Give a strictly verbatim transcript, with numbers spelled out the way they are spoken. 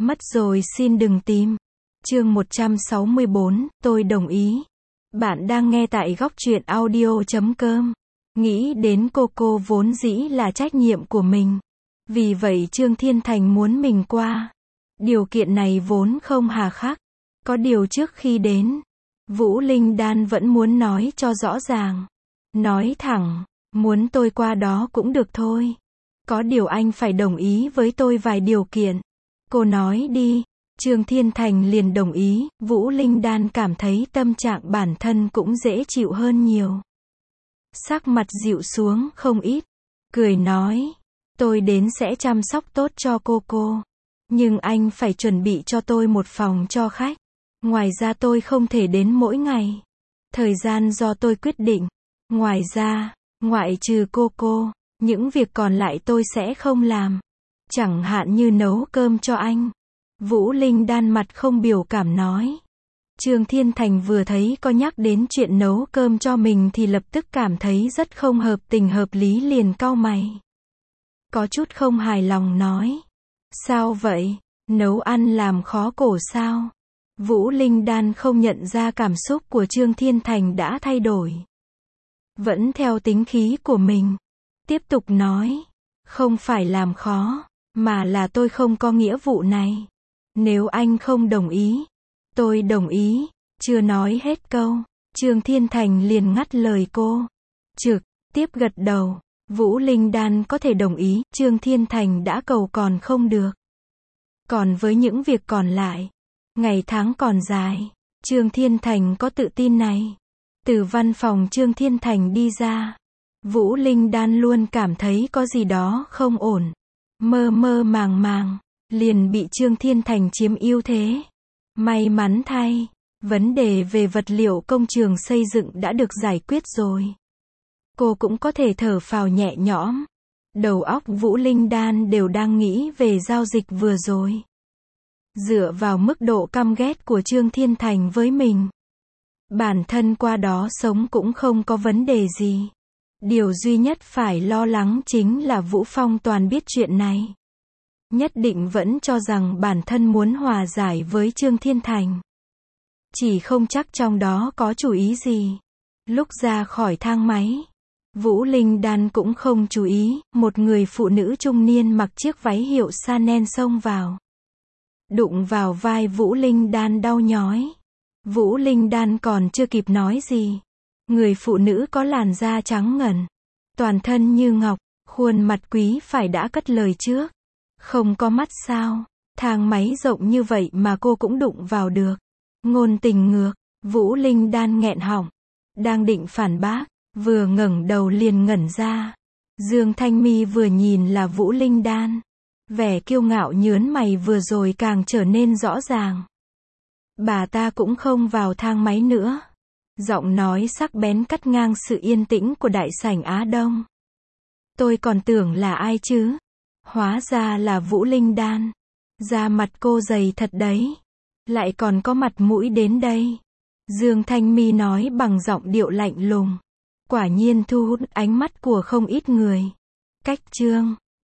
Mất rồi xin đừng tìm. Chương một trăm sáu mươi bốn, tôi đồng ý. Bạn đang nghe tại góc truyện audio chấm com. Nghĩ đến cô cô vốn dĩ là trách nhiệm của mình. Vì vậy Trương Thiên Thành muốn mình qua. Điều kiện này vốn không hà khắc. Có điều trước khi đến, Vũ Linh Đan vẫn muốn nói cho rõ ràng. Nói thẳng, muốn tôi qua đó cũng được thôi. Có điều anh phải đồng ý với tôi vài điều kiện. Cô nói đi. Trương Thiên Thành liền đồng ý, Vũ Linh Đan cảm thấy tâm trạng bản thân cũng dễ chịu hơn nhiều. Sắc mặt dịu xuống không ít, cười nói, tôi đến sẽ chăm sóc tốt cho cô cô. Nhưng anh phải chuẩn bị cho tôi một phòng cho khách. Ngoài ra tôi không thể đến mỗi ngày. Thời gian do tôi quyết định. Ngoài ra, ngoại trừ cô cô, những việc còn lại tôi sẽ không làm. Chẳng hạn như nấu cơm cho anh. Vũ Linh Đan mặt không biểu cảm nói. Trương Thiên Thành vừa thấy có nhắc đến chuyện nấu cơm cho mình thì lập tức cảm thấy rất không hợp tình hợp lý liền cau mày. Có chút không hài lòng nói. Sao vậy? Nấu ăn làm khó cổ sao? Vũ Linh Đan không nhận ra cảm xúc của Trương Thiên Thành đã thay đổi. Vẫn theo tính khí của mình. Tiếp tục nói. Không phải làm khó, mà là tôi không có nghĩa vụ này. Nếu anh không đồng ý, tôi đồng ý. Chưa nói hết câu, Trương Thiên Thành liền ngắt lời cô. Trực tiếp gật đầu. Vũ Linh Đan có thể đồng ý, Trương Thiên Thành đã cầu còn không được. Còn với những việc còn lại, ngày tháng còn dài, Trương Thiên Thành có tự tin này. Từ văn phòng Trương Thiên Thành đi ra, Vũ Linh Đan luôn cảm thấy có gì đó không ổn. Mơ mơ màng màng, liền bị Trương Thiên Thành chiếm ưu thế. May mắn thay, vấn đề về vật liệu công trường xây dựng đã được giải quyết rồi. Cô cũng có thể thở phào nhẹ nhõm. Đầu óc Vũ Linh Đan đều đang nghĩ về giao dịch vừa rồi. Dựa vào mức độ căm ghét của Trương Thiên Thành với mình, bản thân qua đó sống cũng không có vấn đề gì. Điều duy nhất phải lo lắng chính là Vũ Phong Toàn biết chuyện này. Nhất định vẫn cho rằng bản thân muốn hòa giải với Trương Thiên Thành. Chỉ không chắc trong đó có chủ ý gì. Lúc ra khỏi thang máy, Vũ Linh Đan cũng không chú ý, một người phụ nữ trung niên mặc chiếc váy hiệu Chanel xông vào. Đụng vào vai Vũ Linh Đan đau nhói. Vũ Linh Đan còn chưa kịp nói gì. Người phụ nữ có làn da trắng ngần, toàn thân như ngọc, khuôn mặt quý phải đã cất lời trước. Không có mắt sao? Thang máy rộng như vậy mà cô cũng đụng vào được. Ngôn tình ngược. Vũ Linh Đan nghẹn họng. Đang định phản bác, vừa ngẩng đầu liền ngẩn ra. Dương Thanh Mi vừa nhìn là Vũ Linh Đan. Vẻ kiêu ngạo nhớn mày vừa rồi càng trở nên rõ ràng. Bà ta cũng không vào thang máy nữa. Giọng nói sắc bén cắt ngang sự yên tĩnh của đại sảnh Á Đông. Tôi còn tưởng là ai chứ? Hóa ra là Vũ Linh Đan. Da mặt cô dày thật đấy. Lại còn có mặt mũi đến đây. Dương Thanh Mi nói bằng giọng điệu lạnh lùng. Quả nhiên thu hút ánh mắt của không ít người. Cách Trương